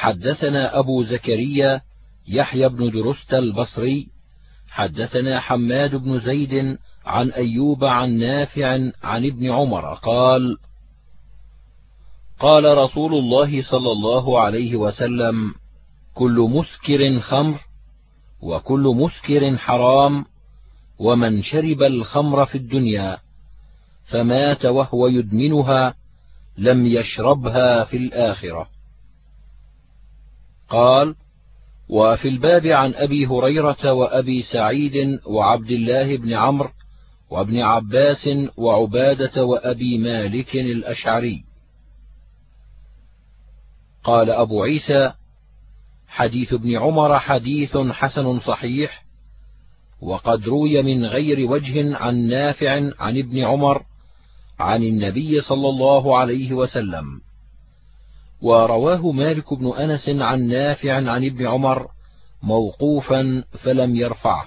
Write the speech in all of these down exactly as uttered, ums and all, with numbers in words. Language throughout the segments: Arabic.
حدثنا أبو زكريا يحيى بن درست البصري حدثنا حماد بن زيد عن أيوب عن نافع عن ابن عمر قال: قال رسول الله صلى الله عليه وسلم: كل مسكر خمر، وكل مسكر حرام، ومن شرب الخمر في الدنيا فمات وهو يدمنها لم يشربها في الآخرة. قال: وفي الباب عن أبي هريرة وأبي سعيد وعبد الله بن عمرو وابن عباس وعبادة وأبي مالك الأشعري. قال أبو عيسى: حديث ابن عمر حديث حسن صحيح، وقد روي من غير وجه عن نافع عن ابن عمر عن النبي صلى الله عليه وسلم، ورواه مالك بن أنس عن نافع عن ابن عمر موقوفا فلم يرفعه.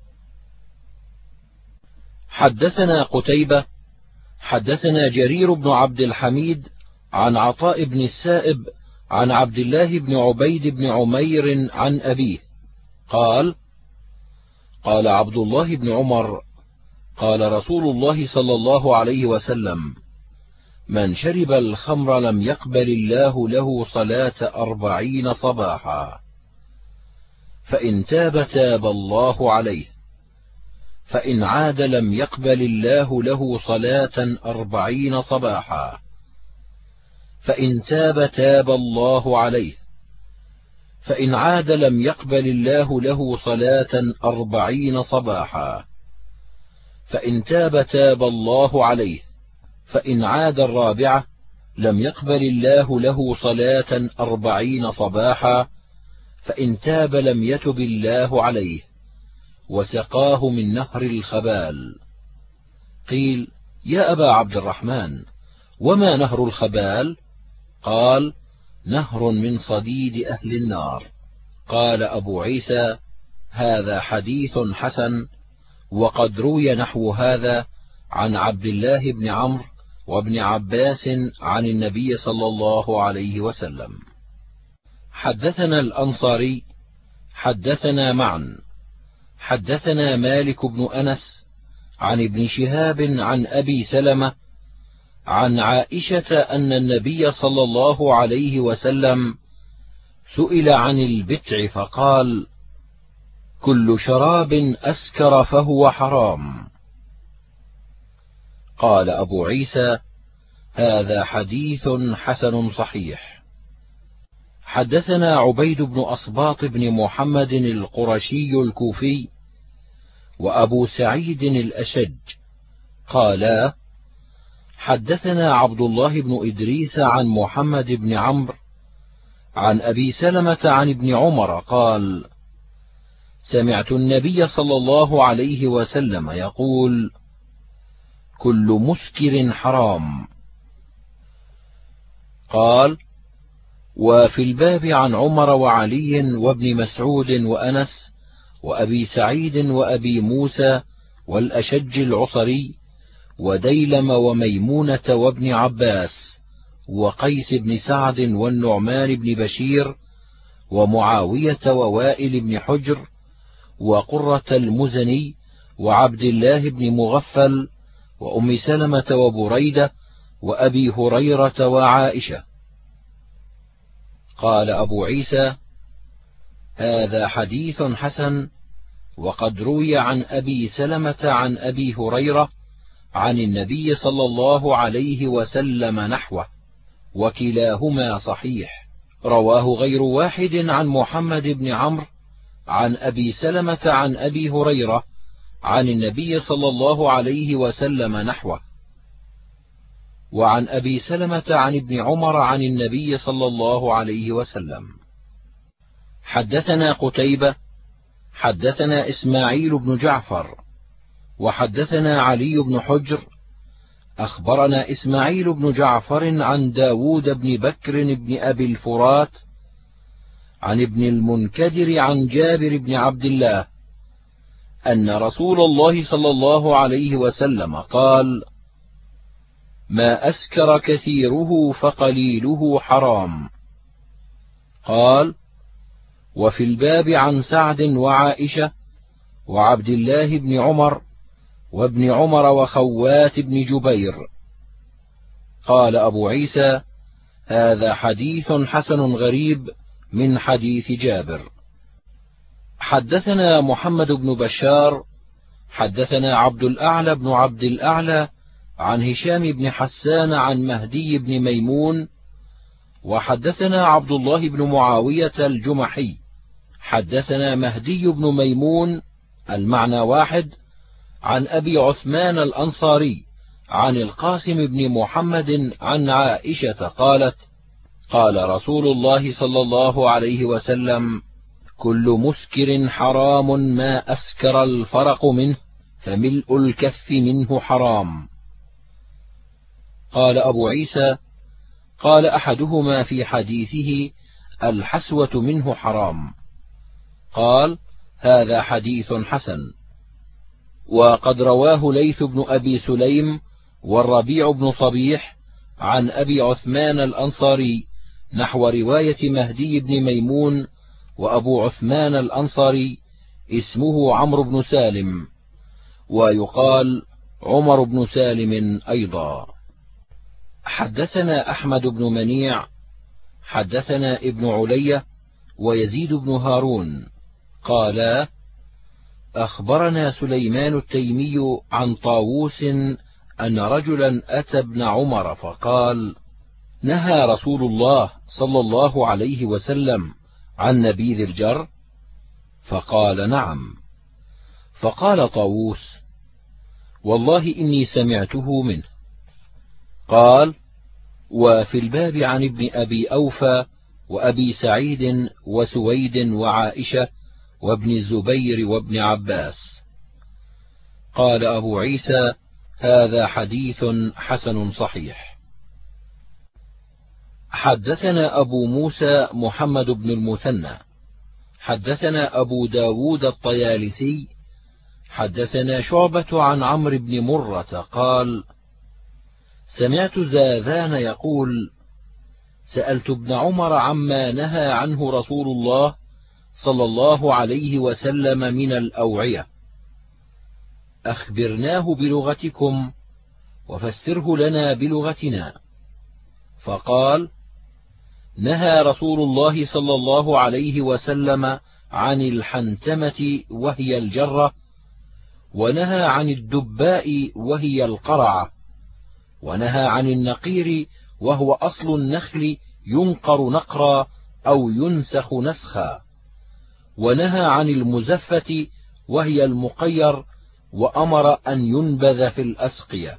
حدثنا قتيبة حدثنا جرير بن عبد الحميد عن عطاء بن السائب عن عبد الله بن عبيد بن عمير عن أبيه قال: قال عبد الله بن عمر: قال رسول الله صلى الله عليه وسلم: من شرب الخمر لم يقبل الله له صلاة أربعين صباحا، فإن تاب تاب الله عليه، فإن عاد لم يقبل الله له صلاة أربعين صباحا، فإن تاب تاب الله عليه، فإن عاد لم يقبل الله له صلاة أربعين صباحا، فإن تاب تاب الله عليه، فإن عاد الرابعة لم يقبل الله له صلاة أربعين صباحا، فإن تاب لم يتب الله عليه، وسقاه من نهر الخبال. قيل: يا أبا عبد الرحمن، وما نهر الخبال؟ قال: نهر من صديد أهل النار. قال أبو عيسى: هذا حديث حسن، وقد روي نحو هذا عن عبد الله بن عمرو وابن عباس عن النبي صلى الله عليه وسلم. حدثنا الأنصاري حدثنا معا حدثنا مالك بن أنس عن ابن شهاب عن أبي سلمة عن عائشة أن النبي صلى الله عليه وسلم سئل عن البتع فقال: كل شراب أسكر فهو حرام. قال أبو عيسى: هذا حديث حسن صحيح. حدثنا عبيد بن أصباط بن محمد القرشي الكوفي وأبو سعيد الأشج قالا: حدثنا عبد الله بن إدريس عن محمد بن عمرو عن أبي سلمة عن ابن عمر قال: سمعت النبي صلى الله عليه وسلم يقول: كل مسكر حرام. قال: وفي الباب عن عمر وعلي وابن مسعود وأنس وأبي سعيد وأبي موسى والأشج العصري وديلم وميمونة وابن عباس وقيس بن سعد والنعمان بن بشير ومعاوية ووائل بن حجر وقرة المزني وعبد الله بن مغفل وأم سلمة وبريدة وأبي هريرة وعائشة. قال أبو عيسى: هذا حديث حسن، وقد روي عن أبي سلمة عن أبي هريرة عن النبي صلى الله عليه وسلم نحوه، وكلاهما صحيح. رواه غير واحد عن محمد بن عمرو عن أبي سلمة عن أبي هريرة عن النبي صلى الله عليه وسلم نحوه، وعن أبي سلمة عن ابن عمر عن النبي صلى الله عليه وسلم. حدثنا قتيبة حدثنا إسماعيل بن جعفر وحدثنا علي بن حجر أخبرنا إسماعيل بن جعفر عن داود بن بكر بن أبي الفرات عن ابن المنكدر عن جابر بن عبد الله أن رسول الله صلى الله عليه وسلم قال: ما أسكر كثيره فقليله حرام. قال: وفي الباب عن سعد وعائشة وعبد الله بن عمر وابن عمر وخوات بن جبير. قال أبو عيسى: هذا حديث حسن غريب من حديث جابر. حدثنا محمد بن بشار حدثنا عبد الأعلى بن عبد الأعلى عن هشام بن حسان عن مهدي بن ميمون، وحدثنا عبد الله بن معاوية الجمحي حدثنا مهدي بن ميمون المعنى واحد عن أبي عثمان الأنصاري عن القاسم بن محمد عن عائشة قالت: قال رسول الله صلى الله عليه وسلم: كل مسكر حرام ما أسكر الفرق منه، فملء الكف منه حرام. قال أبو عيسى: قال أحدهما في حديثه: الحسوة منه حرام. قال: هذا حديث حسن. وقد رواه ليث بن أبي سليم والربيع بن صبيح عن أبي عثمان الأنصاري نحو رواية مهدي بن ميمون، وأبو عثمان الأنصاري اسمه عمرو بن سالم، ويقال عمر بن سالم أيضا. حدثنا أحمد بن منيع حدثنا ابن علية ويزيد بن هارون قالا: أخبرنا سليمان التيمي عن طاووس أن رجلا أتى ابن عمر فقال: نهى رسول الله صلى الله عليه وسلم عن نبيذ الجر؟ فقال: نعم. فقال طاووس: والله إني سمعته منه. قال: وفي الباب عن ابن أبي أوفى وأبي سعيد وسويد وعائشة وابن الزبير وابن عباس. قال أبو عيسى: هذا حديث حسن صحيح. حدثنا أبو موسى محمد بن المثنى حدثنا أبو داود الطيالسي حدثنا شعبة عن عمرو بن مرة قال: سمعت زاذان يقول: سألت ابن عمر عما نهى عنه رسول الله صلى الله عليه وسلم من الأوعية، أخبرناه بلغتكم وفسره لنا بلغتنا. فقال: نهى رسول الله صلى الله عليه وسلم عن الحنتمة وهي الجرة، ونهى عن الدباء وهي القرعة، ونهى عن النقير وهو أصل النخل ينقر نقرا أو ينسخ نسخا، ونهى عن المزفة وهي المقير، وأمر أن ينبذ في الأسقية.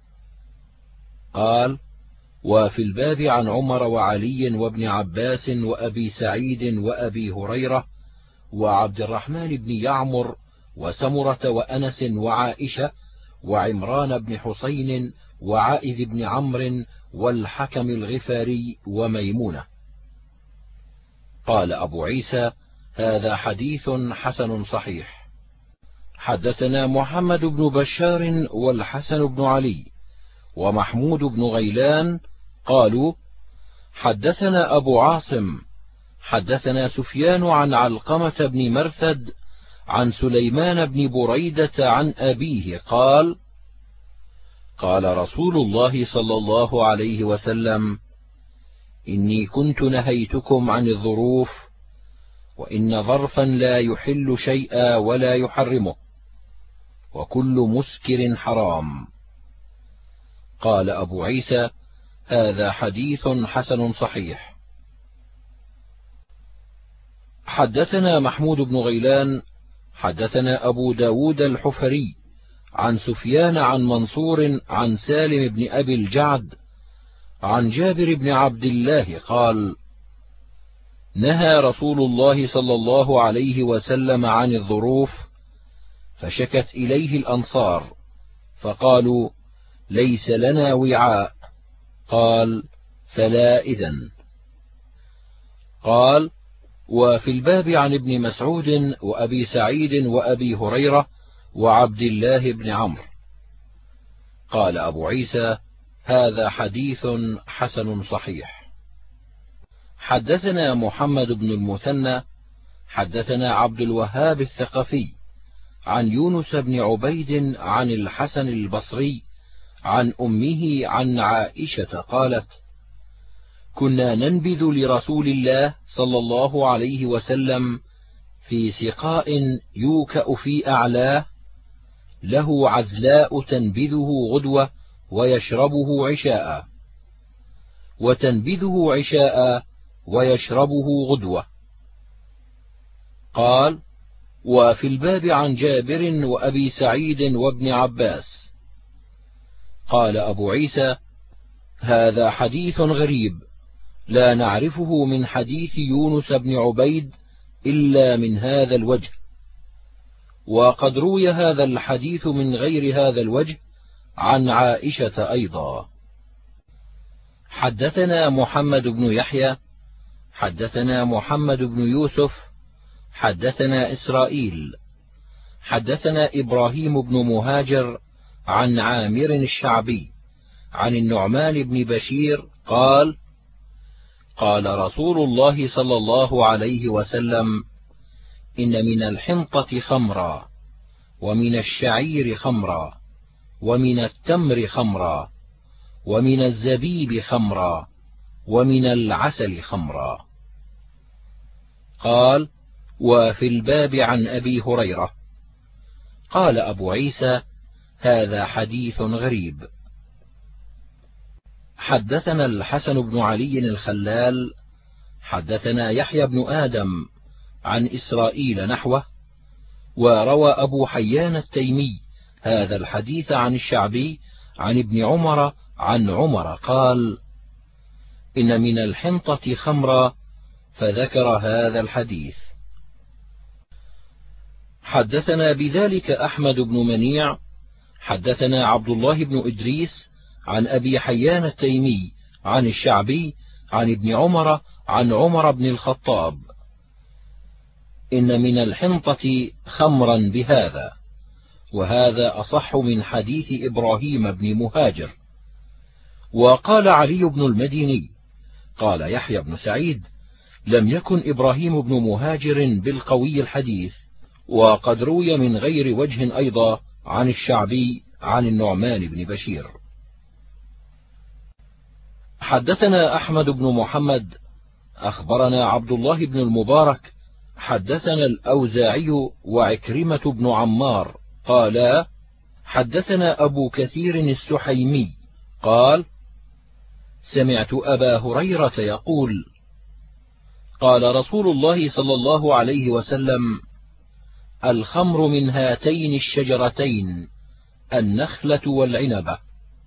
قال: وفي الباب عن عمر وعلي وابن عباس وأبي سعيد وأبي هريرة وعبد الرحمن بن يعمر وسمرة وأنس وعائشة وعمران بن حسين وعائذ بن عمرو والحكم الغفاري وميمونة. قال أبو عيسى: هذا حديث حسن صحيح. حدثنا محمد بن بشار والحسن بن علي ومحمود بن غيلان قالوا: حدثنا أبو عاصم حدثنا سفيان عن علقمة بن مرثد عن سليمان بن بريدة عن أبيه قال: قال رسول الله صلى الله عليه وسلم: إني كنت نهيتكم عن الظروف، وإن ظرفا لا يحل شيئا ولا يحرمه، وكل مسكر حرام. قال أبو عيسى: هذا حديث حسن صحيح. حدثنا محمود بن غيلان حدثنا أبو داود الحفري عن سفيان عن منصور عن سالم بن أبي الجعد عن جابر بن عبد الله قال: نهى رسول الله صلى الله عليه وسلم عن الظروف، فشكت إليه الأنصار فقالوا: ليس لنا وعاء. قال: فلا إذن. قال: وفي الباب عن ابن مسعود وأبي سعيد وأبي هريرة وعبد الله بن عمرو. قال أبو عيسى: هذا حديث حسن صحيح. حدثنا محمد بن المثنى حدثنا عبد الوهاب الثقفي عن يونس بن عبيد عن الحسن البصري عن أمه عن عائشة قالت: كنا ننبذ لرسول الله صلى الله عليه وسلم في سقاء يوكأ في أعلاه له عزلاء تنبذه غدوة ويشربه عشاء، وتنبذه عشاء ويشربه غدوة. قال: وفي الباب عن جابر وأبي سعيد وابن عباس. قال أبو عيسى: هذا حديث غريب لا نعرفه من حديث يونس بن عبيد إلا من هذا الوجه، وقد روي هذا الحديث من غير هذا الوجه عن عائشة أيضا. حدثنا محمد بن يحيى حدثنا محمد بن يوسف حدثنا إسرائيل حدثنا إبراهيم بن مهاجر عن عامر الشعبي عن النعمان بن بشير قال: قال رسول الله صلى الله عليه وسلم: إن من الحنطة خمرا، ومن الشعير خمرا، ومن التمر خمرا، ومن الزبيب خمرا، ومن العسل خمرا. قال: وفي الباب عن أبي هريرة. قال أبو عيسى: هذا حديث غريب. حدثنا الحسن بن علي الخلال حدثنا يحيى بن آدم عن إسرائيل نحوه، وروى أبو حيان التيمي هذا الحديث عن الشعبي عن ابن عمر عن عمر قال: إن من الحنطة خمرا، فذكر هذا الحديث. حدثنا بذلك أحمد بن منيع حدثنا عبد الله بن إدريس عن أبي حيان التيمي عن الشعبي عن ابن عمر عن عمر بن الخطاب: إن من الحنطة خمرا بهذا، وهذا أصح من حديث إبراهيم بن مهاجر. وقال علي بن المديني: قال يحيى بن سعيد: لم يكن إبراهيم بن مهاجر بالقوي الحديث، وقد روي من غير وجه أيضا عن الشعبي عن النعمان بن بشير. حدثنا أحمد بن محمد أخبرنا عبد الله بن المبارك حدثنا الأوزاعي وعكرمة بن عمار قالا: حدثنا أبو كثير السحيمي قال: سمعت أبا هريرة يقول: قال رسول الله صلى الله عليه وسلم: الخمر من هاتين الشجرتين، النخلة والعنبة.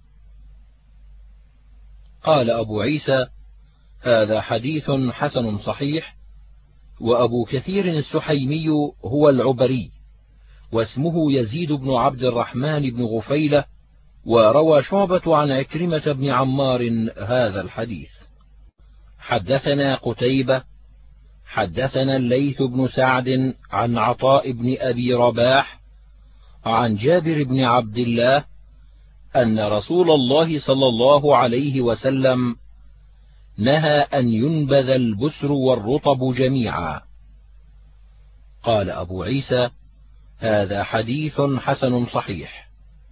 قال أبو عيسى: هذا حديث حسن صحيح. وأبو كثير السحيمي هو العبري، واسمه يزيد بن عبد الرحمن بن غفيلة، وروى شعبة عن عكرمة بن عمار هذا الحديث. حدثنا قتيبة حدثنا الليث بن سعد عن عطاء بن أبي رباح عن جابر بن عبد الله أن رسول الله صلى الله عليه وسلم نهى أن ينبذ البسر والرطب جميعا. قال أبو عيسى: هذا حديث حسن صحيح.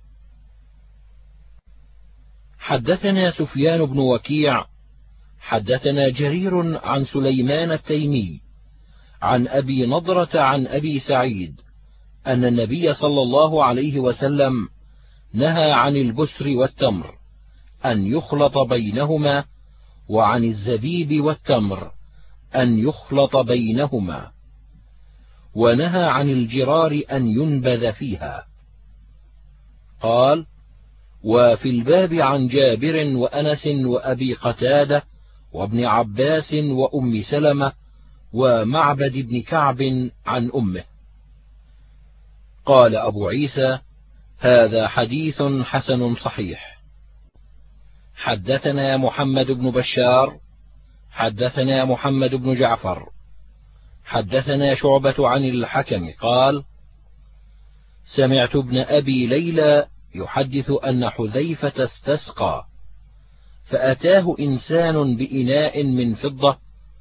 حدثنا سفيان بن وكيع حدثنا جرير عن سليمان التيمي عن أبي نضرة عن أبي سعيد أن النبي صلى الله عليه وسلم نهى عن البسر والتمر أن يخلط بينهما، وعن الزبيب والتمر أن يخلط بينهما، ونهى عن الجرار أن ينبذ فيها. قال: وفي الباب عن جابر وأنس وأبي قتادة وابن عباس وأم سلمة ومعبد بن كعب عن أمه. قال أبو عيسى: هذا حديث حسن صحيح. حدثنا محمد بن بشار حدثنا محمد بن جعفر حدثنا شعبة عن الحكم قال: سمعت ابن أبي ليلى يحدث أن حذيفة استسقى، فأتاه إنسان بإناء من فضة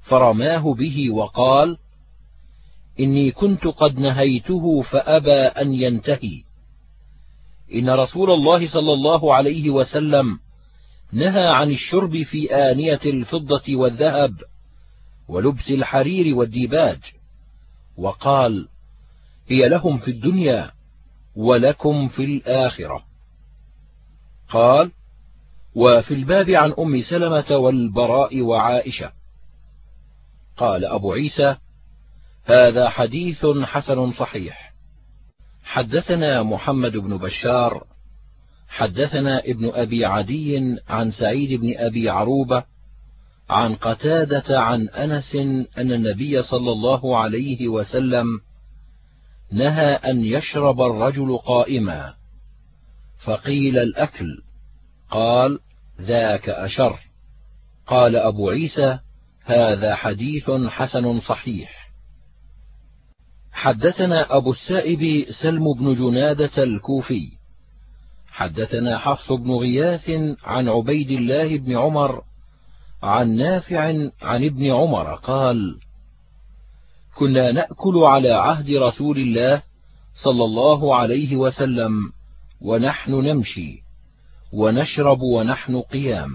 فرماه به وقال: إني كنت قد نهيته فأبى أن ينتهي. إن رسول الله صلى الله عليه وسلم نهى عن الشرب في آنية الفضة والذهب ولبس الحرير والديباج، وقال: هي لهم في الدنيا ولكم في الآخرة. قال: وفي الباب عن أم سلمة والبراء وعائشة. قال أبو عيسى: هذا حديث حسن صحيح. حدثنا محمد بن بشار حدثنا ابن أبي عدي عن سعيد بن أبي عروبة عن قتادة عن أنس أن النبي صلى الله عليه وسلم نهى أن يشرب الرجل قائما، فقيل: الأكل؟ قال: ذاك أشر. قال أبو عيسى: هذا حديث حسن صحيح. حدثنا أبو السائب سلم بن جنادة الكوفي حدثنا حفص بن غياث عن عبيد الله بن عمر عن نافع عن ابن عمر قال: كنا نأكل على عهد رسول الله صلى الله عليه وسلم ونحن نمشي، ونشرب ونحن قيام.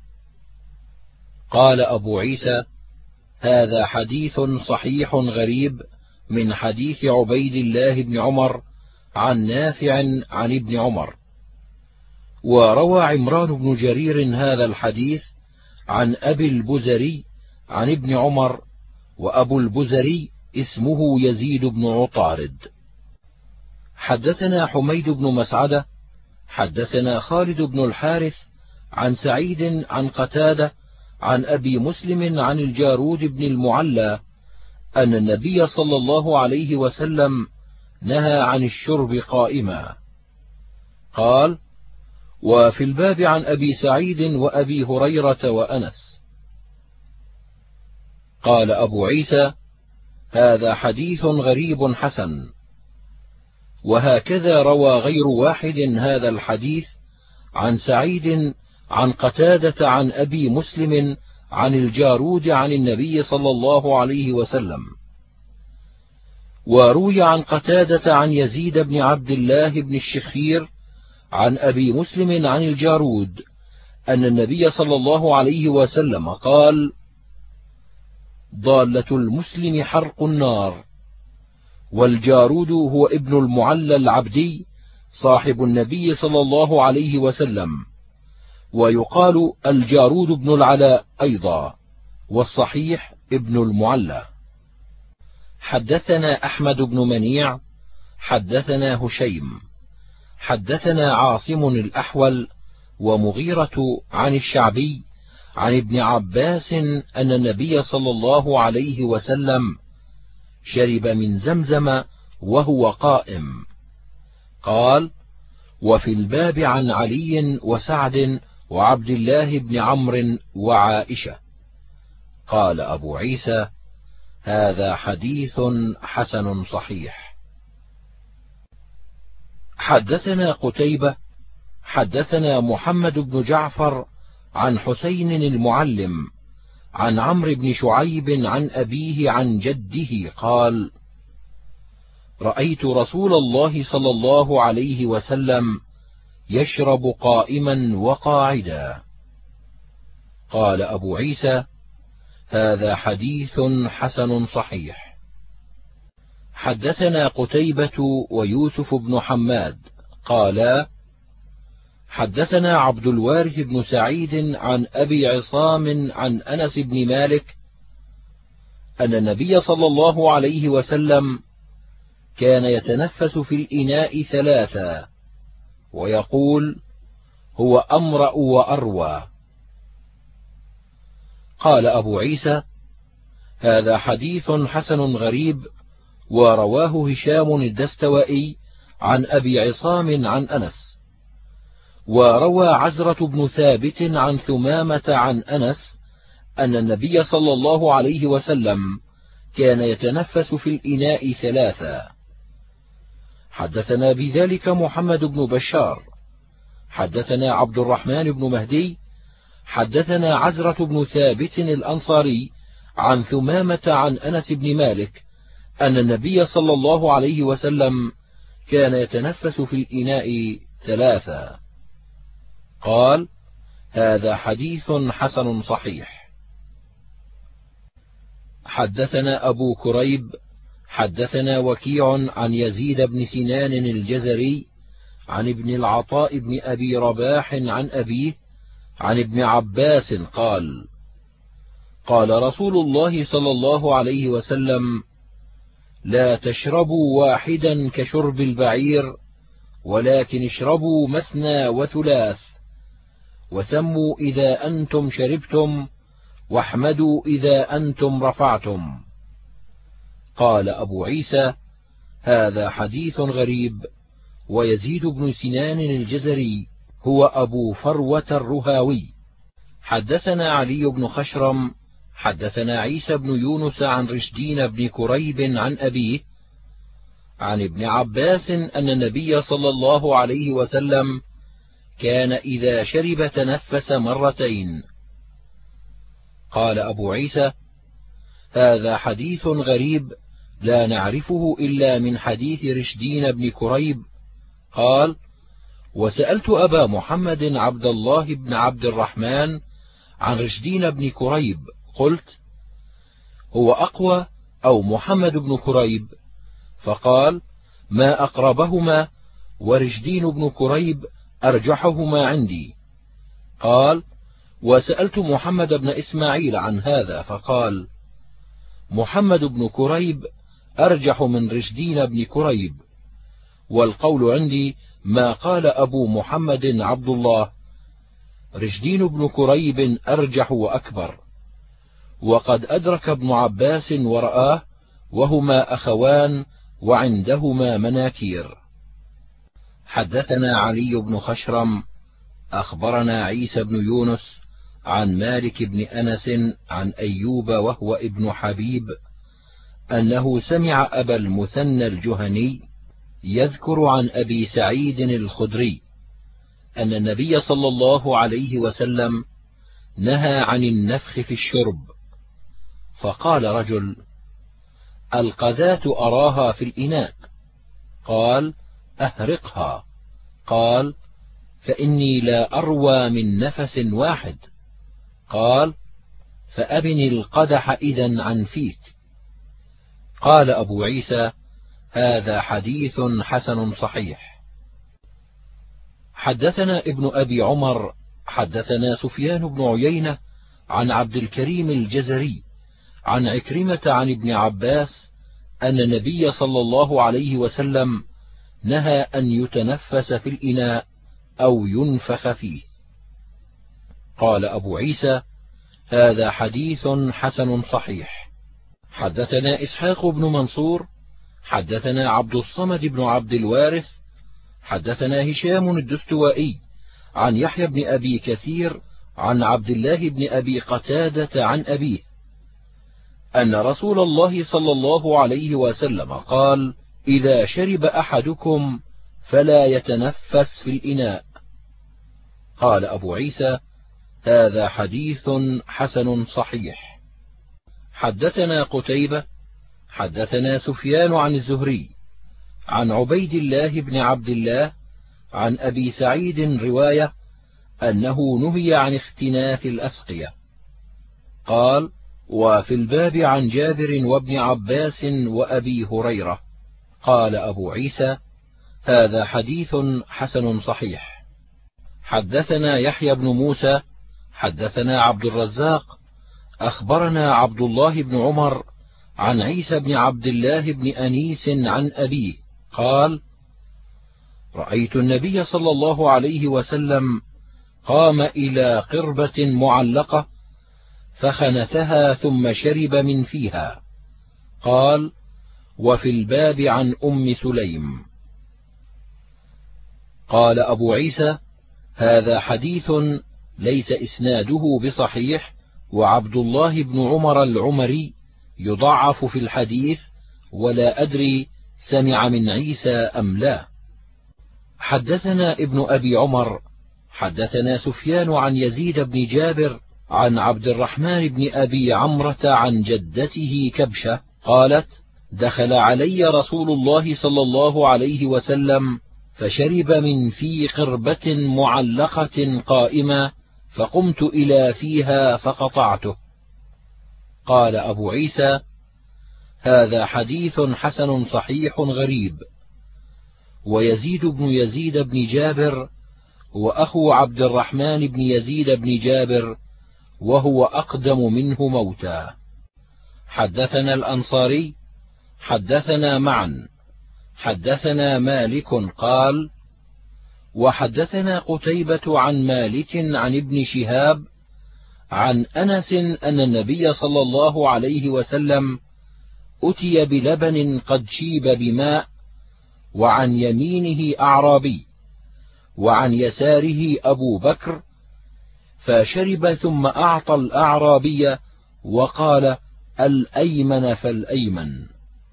قال أبو عيسى: هذا حديث صحيح غريب من حديث عبيد الله بن عمر عن نافع عن ابن عمر. وروى عمران بن جرير هذا الحديث عن أبي البزري عن ابن عمر، وأبو البزري اسمه يزيد بن عطارد. حدثنا حميد بن مسعدة حدثنا خالد بن الحارث عن سعيد عن قتادة عن أبي مسلم عن الجارود بن المعلى أن النبي صلى الله عليه وسلم نهى عن الشرب قائما. قال: وفي الباب عن أبي سعيد وأبي هريرة وأنس. قال أبو عيسى: هذا حديث غريب حسن. وهكذا روى غير واحد هذا الحديث عن سعيد عن قتادة عن أبي مسلم عن الجارود عن النبي صلى الله عليه وسلم. وروي عن قتادة عن يزيد بن عبد الله بن الشخير عن أبي مسلم عن الجارود أن النبي صلى الله عليه وسلم قال: ضالة المسلم حرق النار. والجارود هو ابن المعلى العبدي صاحب النبي صلى الله عليه وسلم، ويقال الجارود بن العلاء أيضا، والصحيح ابن المعلى. حدثنا أحمد بن منيع حدثنا هشيم حدثنا عاصم الأحول ومغيرة عن الشعبي عن ابن عباس أن النبي صلى الله عليه وسلم شرب من زمزم وهو قائم. قال: وفي الباب عن علي وسعد وعبد الله بن عمرو وعائشة. قال أبو عيسى: هذا حديث حسن صحيح. حدثنا قتيبة حدثنا محمد بن جعفر عن حسين المعلم عن عمرو بن شعيب عن أبيه عن جده قال: رأيت رسول الله صلى الله عليه وسلم يشرب قائما وقاعدا. قال أبو عيسى: هذا حديث حسن صحيح. حدثنا قتيبة ويوسف بن حماد قالا: حدثنا عبد الوارث بن سعيد عن أبي عصام عن أنس بن مالك أن النبي صلى الله عليه وسلم كان يتنفس في الإناء ثلاثا ويقول: هو أمرأ وأروى. قال أبو عيسى: هذا حديث حسن غريب. ورواه هشام الدستوائي عن أبي عصام عن أنس. وروى عزرة بن ثابت عن ثمامة عن أنس أن النبي صلى الله عليه وسلم كان يتنفس في الإناء ثلاثا. حدثنا بذلك محمد بن بشار حدثنا عبد الرحمن بن مهدي حدثنا عزرة بن ثابت الأنصاري عن ثمامة عن أنس بن مالك أن النبي صلى الله عليه وسلم كان يتنفس في الإناء ثلاثا. قال: هذا حديث حسن صحيح. حدثنا أبو كريب حدثنا وكيع عن يزيد بن سنان الجزري عن ابن العطاء بن أبي رباح عن أبيه عن ابن عباس قال: قال رسول الله صلى الله عليه وسلم: لا تشربوا واحدا كشرب البعير، ولكن اشربوا مثنى وثلاث، وسموا إذا أنتم شربتم، واحمدوا إذا أنتم رفعتم. قال أبو عيسى: هذا حديث غريب. ويزيد بن سنان الجزري هو أبو فروة الرهاوي. حدثنا علي بن خشرم حدثنا عيسى بن يونس عن رشدين بن كريب عن أبيه عن ابن عباس أن النبي صلى الله عليه وسلم كان إذا شرب تنفس مرتين. قال أبو عيسى: هذا حديث غريب لا نعرفه إلا من حديث رشدين بن كريب. قال: وسألت أبا محمد عبد الله بن عبد الرحمن عن رشدين بن كريب، قلت: هو أقوى أو محمد بن كريب؟ فقال: ما أقربهما، ورشدين بن كريب أرجحهما عندي. قال: وسألت محمد بن إسماعيل عن هذا، فقال: محمد بن كريب أرجح من رشدين بن كريب، والقول عندي ما قال أبو محمد عبد الله، رشدين بن كريب أرجح وأكبر. وقد أدرك ابن عباس ورآه، وهما أخوان وعندهما مناكير. حدثنا علي بن خشرم أخبرنا عيسى بن يونس عن مالك بن أنس عن أيوب وهو ابن حبيب أنه سمع أبا المثنى الجهني يذكر عن أبي سعيد الخدري أن النبي صلى الله عليه وسلم نهى عن النفخ في الشرب. فقال رجل: القذاة أراها في الإناء. قال: أهرقها. قال: فإني لا أروى من نفس واحد. قال: فأبن القدح إذن عن فيك. قال أبو عيسى: هذا حديث حسن صحيح. حدثنا ابن أبي عمر حدثنا سفيان بن عيينة عن عبد الكريم الجزري عن عكرمة عن ابن عباس أن النبي صلى الله عليه وسلم نهى أن يتنفس في الإناء أو ينفخ فيه. قال أبو عيسى: هذا حديث حسن صحيح. حدثنا إسحاق بن منصور حدثنا عبد الصمد بن عبد الوارث حدثنا هشام الدستوائي عن يحيى بن أبي كثير عن عبد الله بن أبي قتادة عن أبيه أن رسول الله صلى الله عليه وسلم قال: إذا شرب أحدكم فلا يتنفس في الإناء. قال أبو عيسى: هذا حديث حسن صحيح. حدثنا قتيبة حدثنا سفيان عن الزهري عن عبيد الله بن عبد الله عن أبي سعيد رواية أنه نهي عن اختناث الأسقية. قال: وفي الباب عن جابر وابن عباس وأبي هريرة. قال أبو عيسى: هذا حديث حسن صحيح. حدثنا يحيى بن موسى حدثنا عبد الرزاق أخبرنا عبد الله بن عمر عن عيسى بن عبد الله بن أنيس عن أبيه قال: رأيت النبي صلى الله عليه وسلم قام إلى قربة معلقة فخنثها ثم شرب من فيها. قال: وفي الباب عن أم سليم. قال أبو عيسى: هذا حديث ليس إسناده بصحيح، وعبد الله بن عمر العمري يضعف في الحديث، ولا أدري سمع من عيسى أم لا. حدثنا ابن أبي عمر حدثنا سفيان عن يزيد بن جابر عن عبد الرحمن بن أبي عمرة عن جدته كبشة قالت: دخل علي رسول الله صلى الله عليه وسلم فشرب من في قربة معلقة قائمة، فقمت إلى فيها فقطعته. قال أبو عيسى: هذا حديث حسن صحيح غريب. ويزيد بن يزيد بن جابر وأخو عبد الرحمن بن يزيد بن جابر، وهو أقدم منه موتا. حدثنا الأنصاري حدثنا معا حدثنا مالك قال: وحدثنا قتيبة عن مالك عن ابن شهاب عن أنس أن النبي صلى الله عليه وسلم أتي بلبن قد شيب بماء، وعن يمينه أعرابي وعن يساره أبو بكر، فشرب ثم أعطى الأعرابي وقال: الأيمن فالأيمن.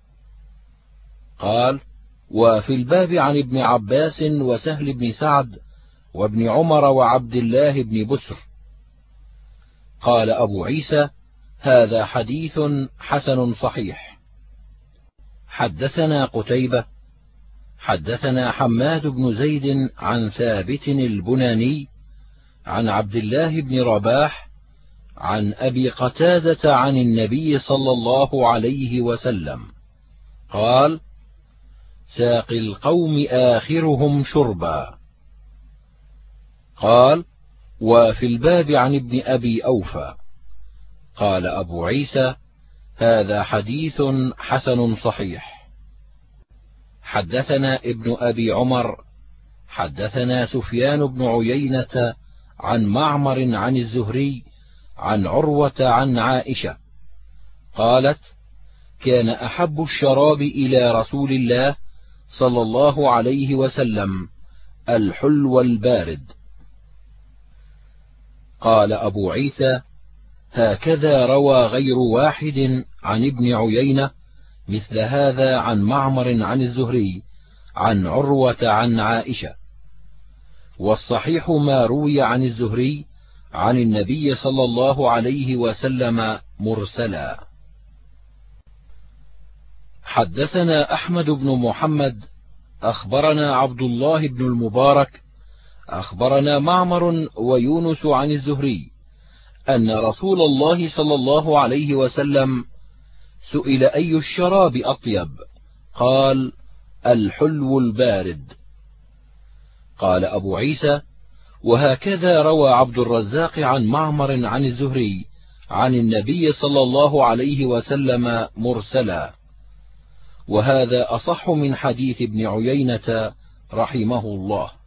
قال: وفي الباب عن ابن عباس وسهل بن سعد وابن عمر وعبد الله بن بسر. قال أبو عيسى: هذا حديث حسن صحيح. حدثنا قتيبة حدثنا حماد بن زيد عن ثابت البناني عن عبد الله بن رباح عن أبي قتادة عن النبي صلى الله عليه وسلم قال: ساقي القوم آخرهم شربا. قال: وفي الباب عن ابن أبي أوفى. قال أبو عيسى: هذا حديث حسن صحيح. حدثنا ابن أبي عمر حدثنا سفيان بن عيينة عن معمر عن الزهري عن عروة عن عائشة قالت: كان أحب الشراب إلى رسول الله صلى الله عليه وسلم الحلو البارد. قال أبو عيسى: هكذا روى غير واحد عن ابن عيينة مثل هذا عن معمر عن الزهري عن عروة عن عائشة. والصحيح ما روي عن الزهري عن النبي صلى الله عليه وسلم مرسلا. حدثنا أحمد بن محمد أخبرنا عبد الله بن المبارك أخبرنا معمر ويونس عن الزهري أن رسول الله صلى الله عليه وسلم سئل: أي الشراب أطيب؟ قال: الحلو البارد. قال أبو عيسى: وهكذا روى عبد الرزاق عن معمر عن الزهري عن النبي صلى الله عليه وسلم مرسلا، وهذا أصح من حديث ابن عيينة رحمه الله.